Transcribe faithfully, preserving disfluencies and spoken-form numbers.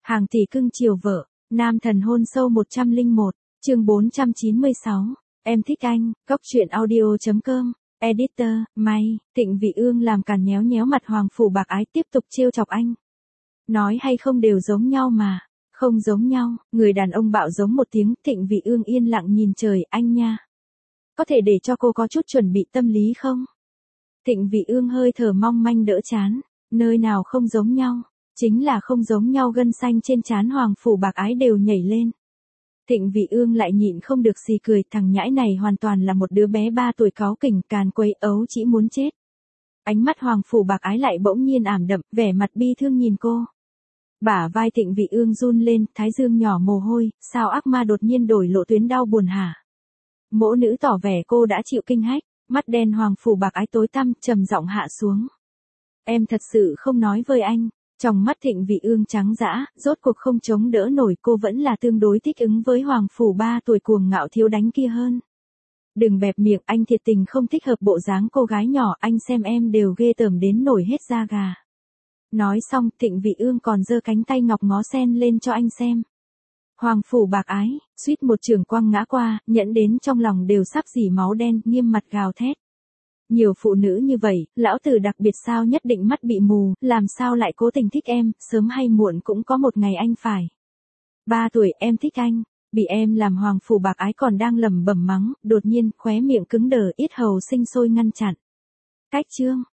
Hàng tỷ cưng chiều vợ, nam thần hôn sâu một trăm lẻ một, chương bốn trăm chín mươi sáu, em thích anh, góc truyện audio.com, editor, May, Thịnh Vị Ương làm càn nhéo nhéo mặt Hoàng Phủ Bạc Ái tiếp tục trêu chọc anh. Nói hay không đều giống nhau mà, không giống nhau, người đàn ông bạo giống một tiếng, Thịnh Vị Ương yên lặng nhìn trời, anh nha. Có thể để cho cô có chút chuẩn bị tâm lý không? Thịnh Vị Ương hơi thở mong manh đỡ chán, nơi nào không giống nhau, chính là không giống nhau gân xanh trên trán Hoàng Phủ Bạc Ái đều nhảy lên. Thịnh Vị Ương lại nhịn không được xì cười, thằng nhãi này hoàn toàn là một đứa bé ba tuổi cáu kỉnh càn quấy ấu chỉ muốn chết. Ánh mắt Hoàng Phủ Bạc Ái lại bỗng nhiên ảm đậm, vẻ mặt bi thương nhìn cô. Bả vai Thịnh Vị Ương run lên, thái dương nhỏ mồ hôi, sao ác ma đột nhiên đổi lộ tuyến đau buồn hả? Mỗ nữ tỏ vẻ cô đã chịu kinh hách, mắt đen Hoàng Phủ Bạc Ái tối tăm, trầm giọng hạ xuống. Em thật sự không nói với anh. Trong mắt Thịnh Vị Ương trắng dã, rốt cuộc không chống đỡ nổi, cô vẫn là tương đối thích ứng với Hoàng Phủ ba tuổi cuồng ngạo thiếu đánh kia hơn. Đừng bẹp miệng, anh thiệt tình không thích hợp bộ dáng cô gái nhỏ, anh xem em đều ghê tởm đến nổi hết da gà. Nói xong, Thịnh Vị Ương còn giơ cánh tay ngọc ngó sen lên cho anh xem. Hoàng Phủ Bạc Ái, suýt một trường quăng ngã qua, nhẫn đến trong lòng đều sắp dỉ máu đen, nghiêm mặt gào thét. Nhiều phụ nữ như vậy, lão tử đặc biệt sao nhất định mắt bị mù, làm sao lại cố tình thích em, sớm hay muộn cũng có một ngày anh phải. Ba tuổi em thích anh, bị em làm. Hoàng Phủ Bạc Ái còn đang lẩm bẩm mắng, đột nhiên khóe miệng cứng đờ, yết hầu sinh sôi ngăn chặn. Cách chương,